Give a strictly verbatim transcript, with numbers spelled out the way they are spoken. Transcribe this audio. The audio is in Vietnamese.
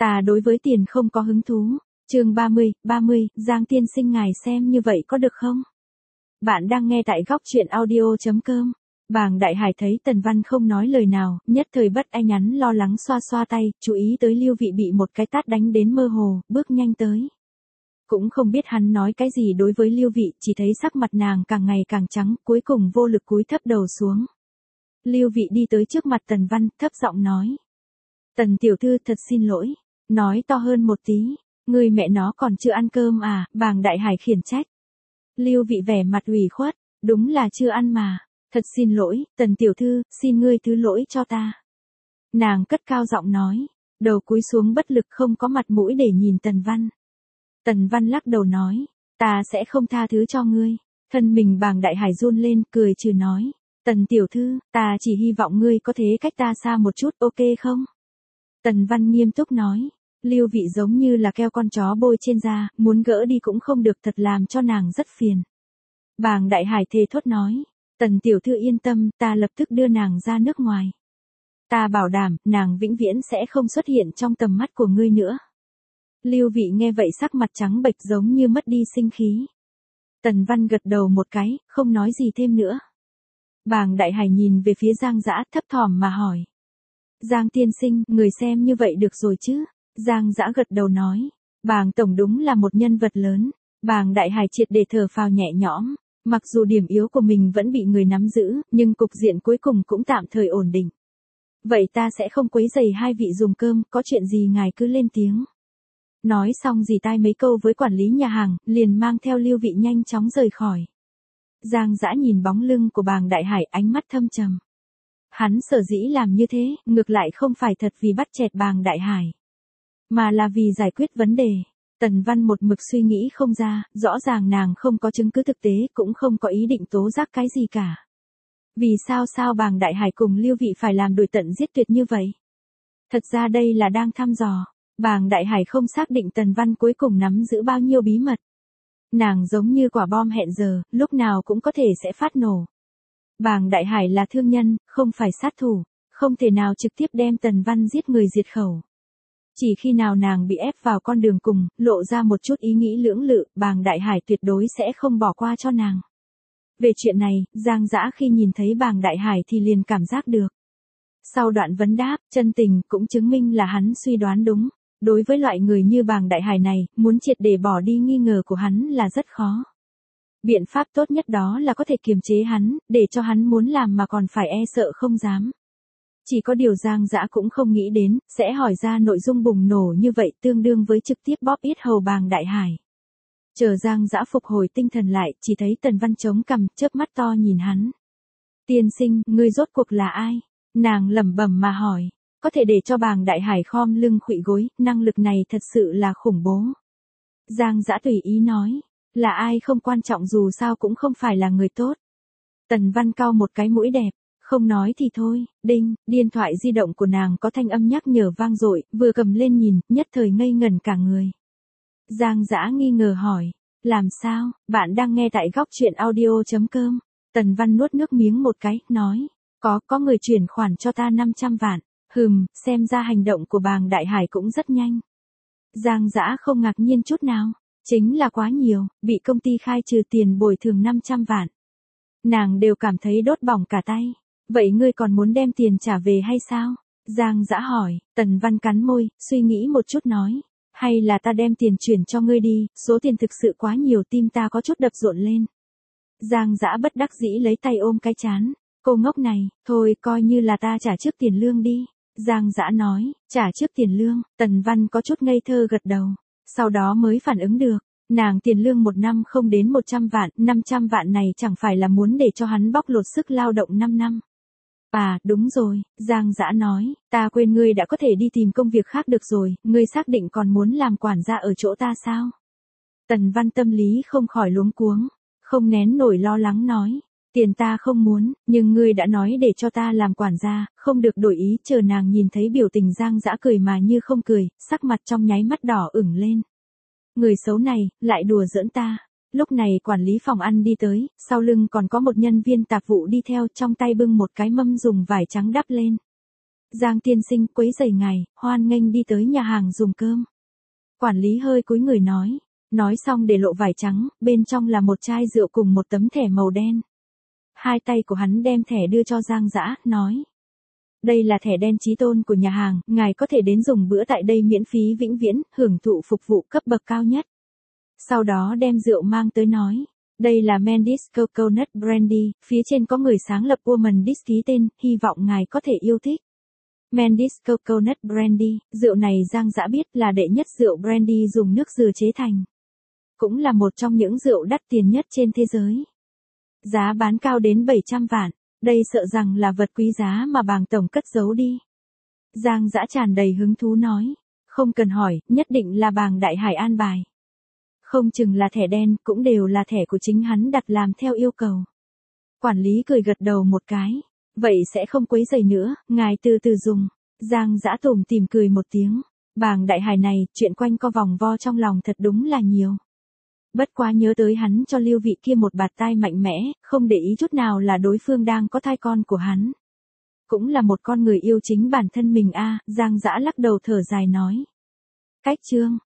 Ta đối với tiền không có hứng thú. Chương ba mươi, ba mươi, Giang tiên sinh ngài xem như vậy có được không? Bạn đang nghe tại góc truyện audio chấm com. Bàng Đại Hải thấy Tần Văn không nói lời nào, nhất thời bất ai nhắn lo lắng xoa xoa tay, chú ý tới Lưu Vị bị một cái tát đánh đến mơ hồ, bước nhanh tới. Cũng không biết hắn nói cái gì đối với Lưu Vị, chỉ thấy sắc mặt nàng càng ngày càng trắng, cuối cùng vô lực cúi thấp đầu xuống. Lưu Vị đi tới trước mặt Tần Văn, thấp giọng nói. Tần tiểu thư thật xin lỗi, nói to hơn một tí, người mẹ nó còn chưa ăn cơm à, Bàng Đại Hải khiển trách. Lưu Vị vẻ mặt ủy khuất, đúng là chưa ăn mà, thật xin lỗi, Tần tiểu thư, xin ngươi thứ lỗi cho ta. Nàng cất cao giọng nói, đầu cúi xuống bất lực không có mặt mũi để nhìn Tần Văn. Tần Văn lắc đầu nói, ta sẽ không tha thứ cho ngươi. Thân mình Bàng Đại Hải run lên, cười trừ nói, Tần tiểu thư, ta chỉ hy vọng ngươi có thể cách ta xa một chút, ok không? Tần Văn nghiêm túc nói, Lưu Vị giống như là keo con chó bôi trên da, muốn gỡ đi cũng không được, thật làm cho nàng rất phiền. Bàng Đại Hải thề thốt nói, Tần tiểu thư yên tâm, ta lập tức đưa nàng ra nước ngoài. Ta bảo đảm, nàng vĩnh viễn sẽ không xuất hiện trong tầm mắt của ngươi nữa. Lưu Vị nghe vậy sắc mặt trắng bệch giống như mất đi sinh khí. Tần Văn gật đầu một cái, không nói gì thêm nữa. Bàng Đại Hải nhìn về phía Giang Dã thấp thỏm mà hỏi. Giang tiên sinh, người xem như vậy được rồi chứ? Giang Dã gật đầu nói. Bàng tổng đúng là một nhân vật lớn. Bàng Đại Hải triệt để thở phào nhẹ nhõm. Mặc dù điểm yếu của mình vẫn bị người nắm giữ, nhưng cục diện cuối cùng cũng tạm thời ổn định. Vậy ta sẽ không quấy rầy hai vị dùng cơm, có chuyện gì ngài cứ lên tiếng. Nói xong dì tai mấy câu với quản lý nhà hàng, liền mang theo Lưu Vị nhanh chóng rời khỏi. Giang Dã nhìn bóng lưng của Bàng Đại Hải, ánh mắt thâm trầm. Hắn sở dĩ làm như thế, ngược lại không phải thật vì bắt chẹt Bàng Đại Hải, mà là vì giải quyết vấn đề. Tần Văn một mực suy nghĩ không ra, rõ ràng nàng không có chứng cứ thực tế, cũng không có ý định tố giác cái gì cả. Vì sao sao Bàng Đại Hải cùng Lưu Vị phải làm đuổi tận giết tuyệt như vậy? Thật ra đây là đang thăm dò. Bàng Đại Hải không xác định Tần Văn cuối cùng nắm giữ bao nhiêu bí mật. Nàng giống như quả bom hẹn giờ, lúc nào cũng có thể sẽ phát nổ. Bàng Đại Hải là thương nhân, không phải sát thủ, không thể nào trực tiếp đem Tần Văn giết người diệt khẩu. Chỉ khi nào nàng bị ép vào con đường cùng, lộ ra một chút ý nghĩ lưỡng lự, Bàng Đại Hải tuyệt đối sẽ không bỏ qua cho nàng. Về chuyện này, Giang Dã khi nhìn thấy Bàng Đại Hải thì liền cảm giác được. Sau đoạn vấn đáp, chân tình cũng chứng minh là hắn suy đoán đúng. Đối với loại người như Bàng Đại Hải này, muốn triệt để bỏ đi nghi ngờ của hắn là rất khó. Biện pháp tốt nhất đó là có thể kiềm chế hắn, để cho hắn muốn làm mà còn phải e sợ không dám. Chỉ có điều Giang Dã cũng không nghĩ đến, sẽ hỏi ra nội dung bùng nổ như vậy tương đương với trực tiếp bóp yết hầu Bàng Đại Hải. Chờ Giang Dã phục hồi tinh thần lại, chỉ thấy Tần Văn chống cằm, chớp mắt to nhìn hắn. Tiên sinh, ngươi rốt cuộc là ai? Nàng lẩm bẩm mà hỏi. Có thể để cho Bàng Đại Hải khom lưng khuỵu gối, năng lực này thật sự là khủng bố. Giang Dã tùy ý nói, là ai không quan trọng dù sao cũng không phải là người tốt. Tần Văn cau một cái mũi đẹp, không nói thì thôi, đinh, điện thoại di động của nàng có thanh âm nhắc nhở vang dội, vừa cầm lên nhìn, nhất thời ngây ngẩn cả người. Giang Dã nghi ngờ hỏi, làm sao, bạn đang nghe tại góc truyện audio chấm com. Tần Văn nuốt nước miếng một cái, nói, có, có người chuyển khoản cho ta năm trăm vạn. Hừm, xem ra hành động của Bàng Đại Hải cũng rất nhanh. Giang Dã không ngạc nhiên chút nào, chính là quá nhiều, bị công ty khai trừ tiền bồi thường năm trăm vạn. Nàng đều cảm thấy đốt bỏng cả tay. Vậy ngươi còn muốn đem tiền trả về hay sao? Giang Dã hỏi. Tần Văn cắn môi, suy nghĩ một chút nói, hay là ta đem tiền chuyển cho ngươi đi, số tiền thực sự quá nhiều, tim ta có chút đập rộn lên. Giang Dã bất đắc dĩ lấy tay ôm cái trán. Cô ngốc này, thôi coi như là ta trả trước tiền lương đi. Giang Dã nói, trả trước tiền lương. Tần Văn có chút ngây thơ gật đầu. Sau đó mới phản ứng được. Nàng tiền lương một năm không đến một trăm vạn, năm trăm vạn này chẳng phải là muốn để cho hắn bóc lột sức lao động năm năm. À, đúng rồi, Giang Dã nói, ta quên ngươi đã có thể đi tìm công việc khác được rồi, ngươi xác định còn muốn làm quản gia ở chỗ ta sao? Tần Văn tâm lý không khỏi luống cuống, không nén nổi lo lắng nói. Tiền ta không muốn, nhưng ngươi đã nói để cho ta làm quản gia, không được đổi ý. Chờ nàng nhìn thấy biểu tình Giang Dã cười mà như không cười, sắc mặt trong nháy mắt đỏ ửng lên. Người xấu này, lại đùa giỡn ta. Lúc này quản lý phòng ăn đi tới, sau lưng còn có một nhân viên tạp vụ đi theo, trong tay bưng một cái mâm dùng vải trắng đắp lên. Giang tiên sinh quấy rầy ngài, hoan nghênh đi tới nhà hàng dùng cơm. Quản lý hơi cúi người nói. Nói xong để lộ vải trắng, bên trong là một chai rượu cùng một tấm thẻ màu đen. Hai tay của hắn đem thẻ đưa cho Giang Dã, nói. Đây là thẻ đen chí tôn của nhà hàng, ngài có thể đến dùng bữa tại đây miễn phí vĩnh viễn, hưởng thụ phục vụ cấp bậc cao nhất. Sau đó đem rượu mang tới nói. Đây là Mendes Coconut Brandy, phía trên có người sáng lập Woman Dis ký tên, hy vọng ngài có thể yêu thích. Mendes Coconut Brandy, rượu này Giang Dã biết là đệ nhất rượu brandy dùng nước dừa chế thành. Cũng là một trong những rượu đắt tiền nhất trên thế giới. Giá bán cao đến bảy trăm vạn, đây sợ rằng là vật quý giá mà bàng tổng cất giấu đi. Giang Dã tràn đầy hứng thú nói, không cần hỏi, nhất định là bàng đại hải an bài. Không chừng là thẻ đen, cũng đều là thẻ của chính hắn đặt làm theo yêu cầu. Quản lý cười gật đầu một cái, vậy sẽ không quấy rầy nữa, ngài từ từ dùng. Giang Dã tủm tỉm cười một tiếng, bàng đại hải này, chuyện quanh co vòng vo trong lòng thật đúng là nhiều. Bất quá nhớ tới hắn cho Lưu Vị kia một bạt tai mạnh mẽ, không để ý chút nào là đối phương đang có thai con của hắn. Cũng là một con người yêu chính bản thân mình a. Giang Dã lắc đầu thở dài nói. Cách chương.